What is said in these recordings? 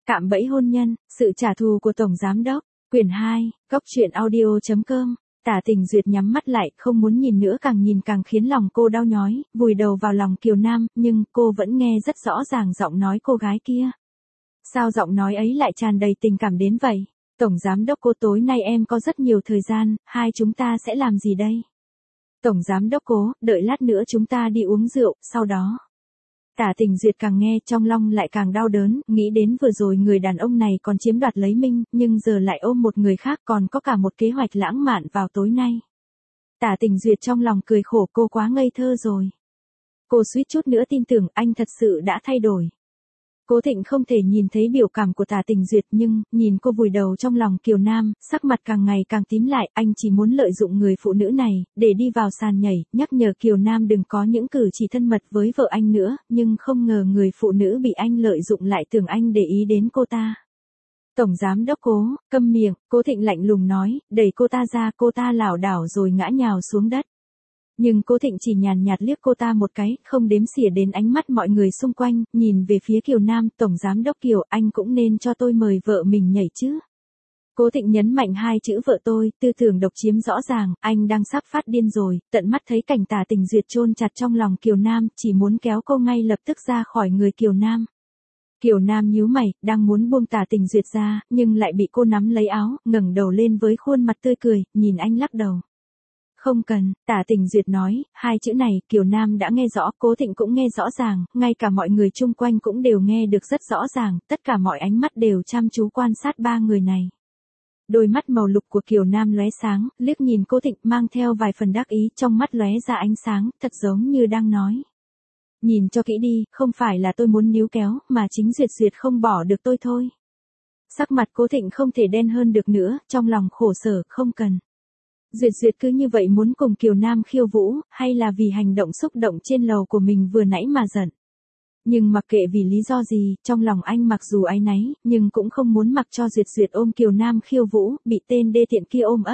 Cạm bẫy hôn nhân, sự trả thù của Tổng Giám Đốc. Quyển 2, Góc truyện audio.com. Tả Tình Duyệt nhắm mắt lại, không muốn nhìn nữa, càng nhìn càng khiến lòng cô đau nhói, vùi đầu vào lòng Kiều Nam, nhưng cô vẫn nghe rất rõ ràng giọng nói cô gái kia. Sao giọng nói ấy lại tràn đầy tình cảm đến vậy? Tổng Giám Đốc Cố, tối nay em có rất nhiều thời gian, hai chúng ta sẽ làm gì đây? Tổng Giám Đốc Cố, đợi lát nữa chúng ta đi uống rượu, sau đó. Tả Tình Duyệt càng nghe trong lòng lại càng đau đớn, nghĩ đến vừa rồi người đàn ông này còn chiếm đoạt lấy Minh, nhưng giờ lại ôm một người khác, còn có cả một kế hoạch lãng mạn vào tối nay. Tả Tình Duyệt trong lòng cười khổ, cô quá ngây thơ rồi. Cô suýt chút nữa tin tưởng anh thật sự đã thay đổi. Cố Thịnh không thể nhìn thấy biểu cảm của Tả Tình Duyệt, nhưng nhìn cô vùi đầu trong lòng Kiều Nam, sắc mặt càng ngày càng tím lại, anh chỉ muốn lợi dụng người phụ nữ này để đi vào sàn nhảy, nhắc nhở Kiều Nam đừng có những cử chỉ thân mật với vợ anh nữa, nhưng không ngờ người phụ nữ bị anh lợi dụng lại tưởng anh để ý đến cô ta. Tổng Giám Đốc Cố, câm miệng, Cố Thịnh lạnh lùng nói, đẩy cô ta ra, cô ta lảo đảo rồi ngã nhào xuống đất. Nhưng Cố Thịnh chỉ nhàn nhạt liếc cô ta một cái, không đếm xỉa đến ánh mắt mọi người xung quanh, nhìn về phía Kiều Nam, Tổng Giám Đốc Kiều, anh cũng nên cho tôi mời vợ mình nhảy chứ. Cố Thịnh nhấn mạnh hai chữ vợ tôi, tư tưởng độc chiếm rõ ràng, anh đang sắp phát điên rồi, tận mắt thấy cảnh Tả Tình Duyệt chôn chặt trong lòng Kiều Nam, chỉ muốn kéo cô ngay lập tức ra khỏi người Kiều Nam. Kiều Nam nhíu mày, đang muốn buông Tả Tình Duyệt ra, nhưng lại bị cô nắm lấy áo, ngẩng đầu lên với khuôn mặt tươi cười, nhìn anh lắc đầu. Không cần, Tả Tình Duyệt nói, hai chữ này Kiều Nam đã nghe rõ, Cố Thịnh cũng nghe rõ ràng, ngay cả mọi người chung quanh cũng đều nghe được rất rõ ràng, tất cả mọi ánh mắt đều chăm chú quan sát ba người này. Đôi mắt màu lục của Kiều Nam lóe sáng, liếc nhìn Cố Thịnh mang theo vài phần đắc ý, trong mắt lóe ra ánh sáng, thật giống như đang nói. Nhìn cho kỹ đi, không phải là tôi muốn níu kéo, mà chính Duyệt không bỏ được tôi thôi. Sắc mặt Cố Thịnh không thể đen hơn được nữa, trong lòng khổ sở, không cần. Duyệt cứ như vậy muốn cùng Kiều Nam khiêu vũ, hay là vì hành động xúc động trên lầu của mình vừa nãy mà giận. Nhưng mặc kệ vì lý do gì, trong lòng anh mặc dù áy náy, nhưng cũng không muốn mặc cho Duyệt ôm Kiều Nam khiêu vũ, bị tên đê tiện kia ôm ấp.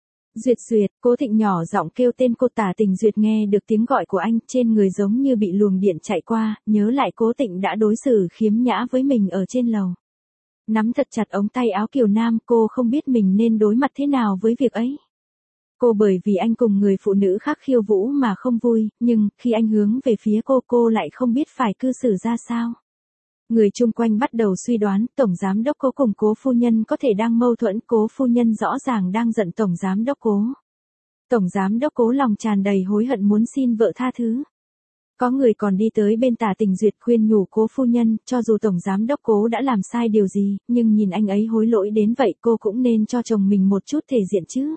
Duyệt, Cố Thịnh nhỏ giọng kêu tên cô. Tả Tình Duyệt nghe được tiếng gọi của anh, trên người giống như bị luồng điện chạy qua, nhớ lại Cố Thịnh đã đối xử khiếm nhã với mình ở trên lầu. Nắm thật chặt ống tay áo Kiều Nam, cô không biết mình nên đối mặt thế nào với việc ấy. Cô bởi vì anh cùng người phụ nữ khác khiêu vũ mà không vui, nhưng khi anh hướng về phía cô lại không biết phải cư xử ra sao. Người chung quanh bắt đầu suy đoán, Tổng Giám Đốc Cố cùng Cố phu nhân có thể đang mâu thuẫn, Cố phu nhân rõ ràng đang giận Tổng Giám Đốc Cố. Tổng Giám Đốc Cố lòng tràn đầy hối hận muốn xin vợ tha thứ. Có người còn đi tới bên Tả Tình Duyệt khuyên nhủ Cố phu nhân, cho dù Tổng Giám Đốc Cố đã làm sai điều gì, nhưng nhìn anh ấy hối lỗi đến vậy, cô cũng nên cho chồng mình một chút thể diện chứ.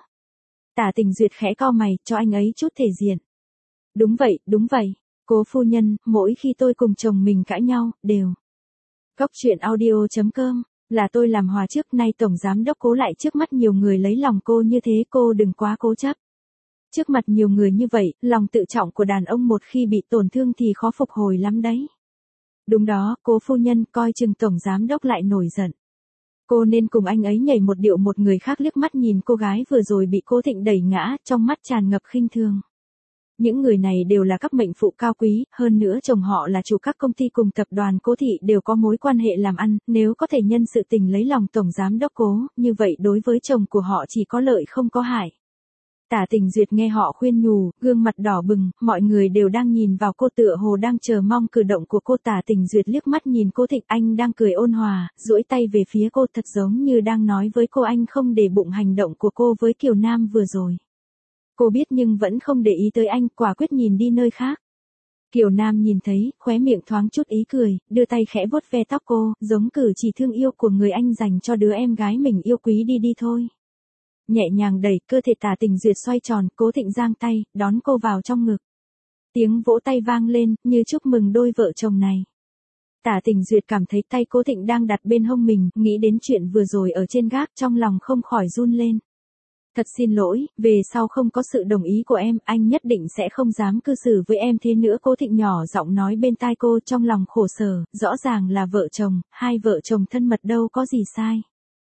Tả Tình Duyệt khẽ cau mày, cho anh ấy chút thể diện. Đúng vậy, Cố phu nhân, mỗi khi tôi cùng chồng mình cãi nhau, đều. Góc truyện audio.com, là tôi làm hòa trước, nay Tổng Giám Đốc Cố lại trước mắt nhiều người lấy lòng cô như thế, cô đừng quá cố chấp. Trước mặt nhiều người như vậy, lòng tự trọng của đàn ông một khi bị tổn thương thì khó phục hồi lắm đấy. Đúng đó, Cố phu nhân, coi chừng Tổng Giám Đốc lại nổi giận. Cô nên cùng anh ấy nhảy một điệu. Một người khác liếc mắt nhìn cô gái vừa rồi bị Cố Thịnh đẩy ngã, trong mắt tràn ngập khinh thường. Những người này đều là các mệnh phụ cao quý, hơn nữa chồng họ là chủ các công ty cùng tập đoàn Cố Thị, đều có mối quan hệ làm ăn, nếu có thể nhân sự tình lấy lòng Tổng Giám Đốc Cố, như vậy đối với chồng của họ chỉ có lợi không có hại. Tả Tình Duyệt nghe họ khuyên nhủ, gương mặt đỏ bừng, mọi người đều đang nhìn vào cô, tựa hồ đang chờ mong cử động của cô. Tả Tình Duyệt liếc mắt nhìn Cố Thịnh, anh đang cười ôn hòa, duỗi tay về phía cô, thật giống như đang nói với cô anh không để bụng hành động của cô với Kiều Nam vừa rồi. Cô biết nhưng vẫn không để ý tới anh, quả quyết nhìn đi nơi khác. Kiều Nam nhìn thấy, khóe miệng thoáng chút ý cười, đưa tay khẽ vuốt ve tóc cô, giống cử chỉ thương yêu của người anh dành cho đứa em gái mình yêu quý. đi thôi. Nhẹ nhàng đẩy, cơ thể Tả Tình Duyệt xoay tròn, Cố Thịnh giang tay, đón cô vào trong ngực. Tiếng vỗ tay vang lên, như chúc mừng đôi vợ chồng này. Tả Tình Duyệt cảm thấy tay Cố Thịnh đang đặt bên hông mình, nghĩ đến chuyện vừa rồi ở trên gác, trong lòng không khỏi run lên. Thật xin lỗi, về sau không có sự đồng ý của em, anh nhất định sẽ không dám cư xử với em thế nữa. Cố Thịnh nhỏ giọng nói bên tai cô, trong lòng khổ sở, rõ ràng là vợ chồng, hai vợ chồng thân mật đâu có gì sai.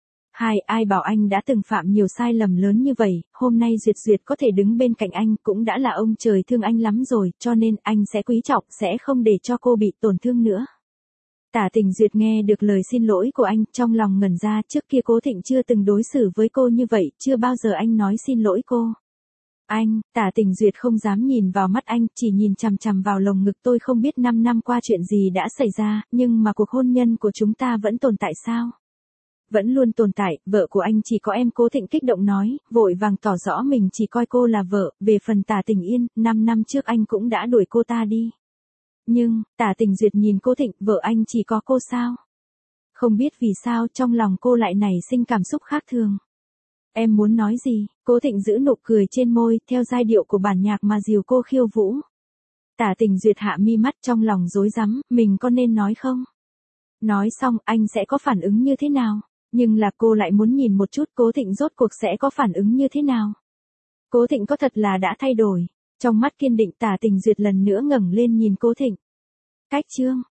Ai bảo anh đã từng phạm nhiều sai lầm lớn như vậy, hôm nay Duyệt có thể đứng bên cạnh anh cũng đã là ông trời thương anh lắm rồi, cho nên anh sẽ quý trọng, sẽ không để cho cô bị tổn thương nữa. Tả Tình Duyệt nghe được lời xin lỗi của anh, trong lòng ngẩn ra, trước kia Cố Thịnh chưa từng đối xử với cô như vậy, chưa bao giờ anh nói xin lỗi cô. Anh, Tả Tình Duyệt không dám nhìn vào mắt anh, chỉ nhìn chằm chằm vào lồng ngực. Tôi không biết 5 năm qua chuyện gì đã xảy ra, nhưng mà cuộc hôn nhân của chúng ta vẫn tồn tại sao? Vẫn luôn tồn tại, vợ của anh chỉ có em. Cố Thịnh kích động nói, vội vàng tỏ rõ mình chỉ coi cô là vợ. Về phần Tả Tình Yên, 5 năm trước anh cũng đã đuổi cô ta đi. Nhưng, Tả Tình Duyệt nhìn Cố Thịnh, vợ anh chỉ có cô sao? Không biết vì sao trong lòng cô lại nảy sinh cảm xúc khác thường. Em muốn nói gì? Cố Thịnh giữ nụ cười trên môi, theo giai điệu của bản nhạc mà dìu cô khiêu vũ. Tả Tình Duyệt hạ mi mắt, trong lòng rối rắm, mình có nên nói không? Nói xong, anh sẽ có phản ứng như thế nào? Nhưng là cô lại muốn nhìn một chút Cố Thịnh rốt cuộc sẽ có phản ứng như thế nào? Cố Thịnh có thật là đã thay đổi. Trong mắt kiên định, Tả Tình Duyệt lần nữa ngẩng lên nhìn Cố Thịnh. Cách chương